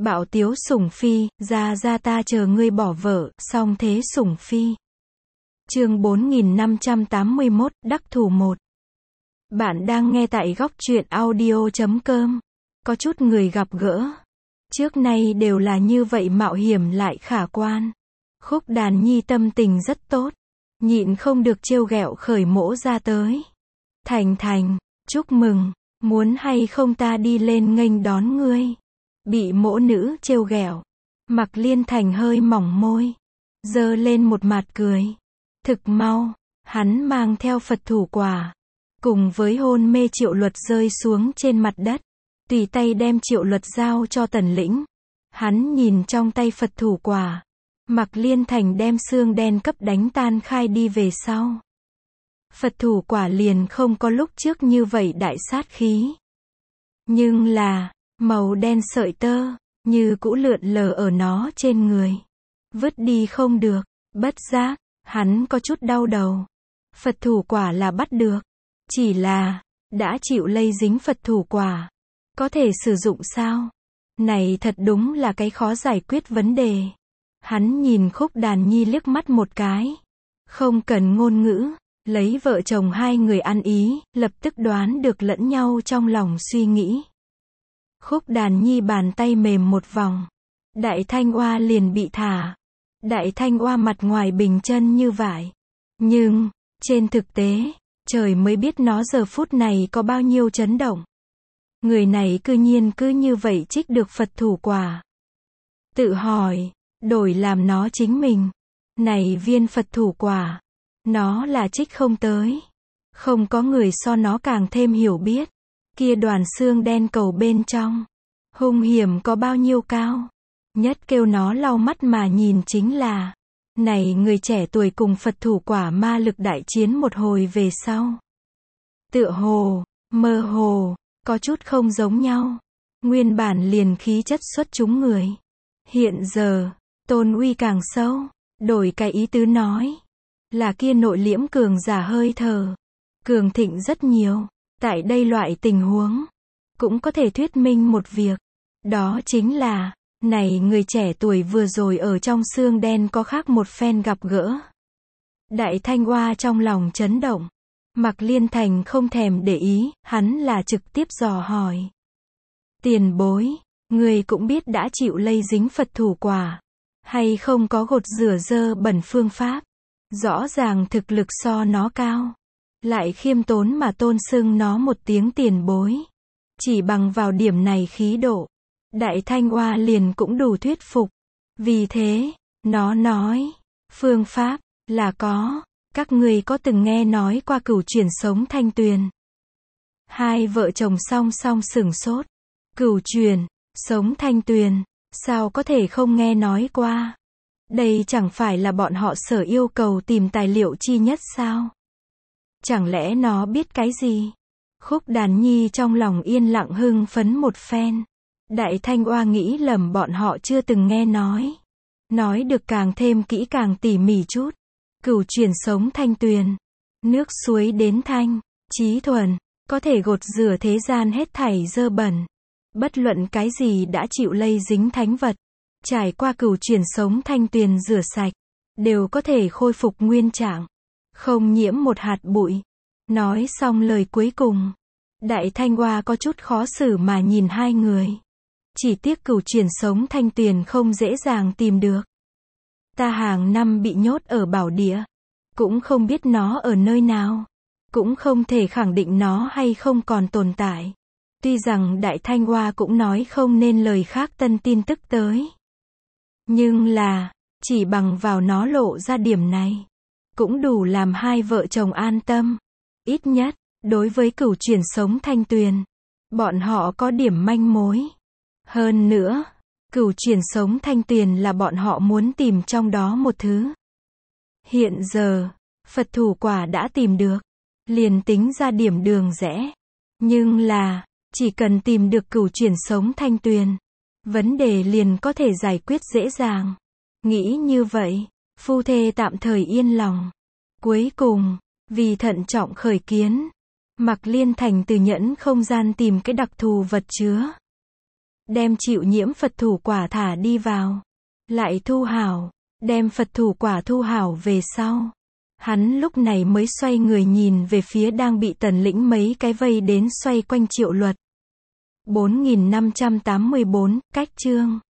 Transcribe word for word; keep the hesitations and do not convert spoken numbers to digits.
Bạo tiếu sủng phi, ra ra ta chờ ngươi bỏ vợ, song thế sủng phi. Chương bốn nghìn năm trăm tám mươi mốt, đắc thủ một. Bạn đang nghe tại góc truyện audio chấm com. Có chút người gặp gỡ trước nay đều là như vậy, mạo hiểm lại khả quan. Khúc Đàn Nhi tâm tình rất tốt, nhịn không được trêu ghẹo khởi Mỗ ra tới. Thành Thành, chúc mừng, muốn hay không ta đi lên nghênh đón ngươi? Bị Mỗ nữ trêu ghẹo, Mạc Liên Thành hơi mỏng môi, giơ lên một mặt cười. Thực mau, hắn mang theo Phật thủ quả, cùng với hôn mê Triệu Luật rơi xuống trên mặt đất, tùy tay đem Triệu Luật giao cho Tần Lĩnh. Hắn nhìn trong tay Phật thủ quả, Mạc Liên Thành đem xương đen cấp đánh tan khai đi về sau. Phật thủ quả liền không có lúc trước như vậy đại sát khí. Nhưng là, màu đen sợi tơ, như cũ lượn lờ ở nó trên người. Vứt đi không được, bất giác, hắn có chút đau đầu. Phật thủ quả là bắt được, chỉ là, đã chịu lây dính Phật thủ quả. Có thể sử dụng sao? Này thật đúng là cái khó giải quyết vấn đề. Hắn nhìn Khúc Đàn Nhi liếc mắt một cái. Không cần ngôn ngữ, lấy vợ chồng hai người ăn ý, lập tức đoán được lẫn nhau trong lòng suy nghĩ. Khúc Đàn Nhi bàn tay mềm một vòng, Đại Thanh Oa liền bị thả. Đại Thanh Oa mặt ngoài bình chân như vải, nhưng, trên thực tế, trời mới biết nó giờ phút này có bao nhiêu chấn động. Người này cư nhiên cứ như vậy trích được Phật thủ quả. Tự hỏi, đổi làm nó chính mình, này viên Phật thủ quả, nó là trích không tới. Không có người so nó càng thêm hiểu biết, kia đoàn xương đen cầu bên trong, hung hiểm có bao nhiêu cao. Nhất kêu nó lau mắt mà nhìn chính là, này người trẻ tuổi cùng Phật thủ quả ma lực đại chiến một hồi về sau. Tựa hồ, mơ hồ, có chút không giống nhau. Nguyên bản liền khí chất xuất chúng người, hiện giờ, tôn uy càng sâu. Đổi cái ý tứ nói, là kia nội liễm cường giả hơi thở, cường thịnh rất nhiều. Tại đây loại tình huống, cũng có thể thuyết minh một việc, đó chính là, này người trẻ tuổi vừa rồi ở trong xương đen có khác một phen gặp gỡ. Đại Thanh Oa trong lòng chấn động. Mạc Liên Thành không thèm để ý, hắn là trực tiếp dò hỏi. Tiền bối, người cũng biết đã chịu lây dính Phật thủ quả, hay không có gột rửa dơ bẩn phương pháp? Rõ ràng thực lực so nó cao, lại khiêm tốn mà tôn xưng nó một tiếng tiền bối. Chỉ bằng vào điểm này khí độ, Đại Thanh Oa liền cũng đủ thuyết phục. Vì thế, nó nói, phương pháp, là có. Các người có từng nghe nói qua cửu chuyển sống thanh tuyền? Hai vợ chồng song song sửng sốt. Cửu chuyển, sống thanh tuyền, sao có thể không nghe nói qua? Đây chẳng phải là bọn họ sở yêu cầu tìm tài liệu chi nhất sao? Chẳng lẽ nó biết cái gì? Khúc Đàn Nhi trong lòng yên lặng hưng phấn một phen. Đại Thanh Oa nghĩ lầm bọn họ chưa từng nghe nói. Nói được càng thêm kỹ càng tỉ mỉ chút. Cửu chuyển sống thanh tuyền, nước suối đến thanh, trí thuần, có thể gột rửa thế gian hết thảy dơ bẩn. Bất luận cái gì đã chịu lây dính thánh vật, trải qua cửu chuyển sống thanh tuyền rửa sạch, đều có thể khôi phục nguyên trạng, không nhiễm một hạt bụi. Nói xong lời cuối cùng, Đại Thanh Oa có chút khó xử mà nhìn hai người. Chỉ tiếc cửu chuyển sống thanh tuyền không dễ dàng tìm được. Ta hàng năm bị nhốt ở bảo địa, cũng không biết nó ở nơi nào, cũng không thể khẳng định nó hay không còn tồn tại. Tuy rằng Đại Thanh Oa cũng nói không nên lời khác tân tin tức tới, nhưng là, chỉ bằng vào nó lộ ra điểm này, cũng đủ làm hai vợ chồng an tâm. Ít nhất, đối với cửu chuyển sống thanh tuyền, bọn họ có điểm manh mối. Hơn nữa, cửu chuyển sống thanh tuyền là bọn họ muốn tìm trong đó một thứ. Hiện giờ, Phật thủ quả đã tìm được, liền tính ra điểm đường rẽ. Nhưng là, chỉ cần tìm được cửu chuyển sống thanh tuyền, vấn đề liền có thể giải quyết dễ dàng. Nghĩ như vậy, phu thê tạm thời yên lòng. Cuối cùng, vì thận trọng khởi kiến, Mạc Liên Thành từ nhẫn không gian tìm cái đặc thù vật chứa. đem chịu nhiễm Phật thủ quả thả đi vào. Lại thu hảo, đem Phật thủ quả thu hảo về sau. Hắn lúc này mới xoay người nhìn về phía đang bị Tần Lĩnh mấy cái vây đến xoay quanh Triệu Luật. bốn nghìn năm trăm tám mươi bốn, cách chương.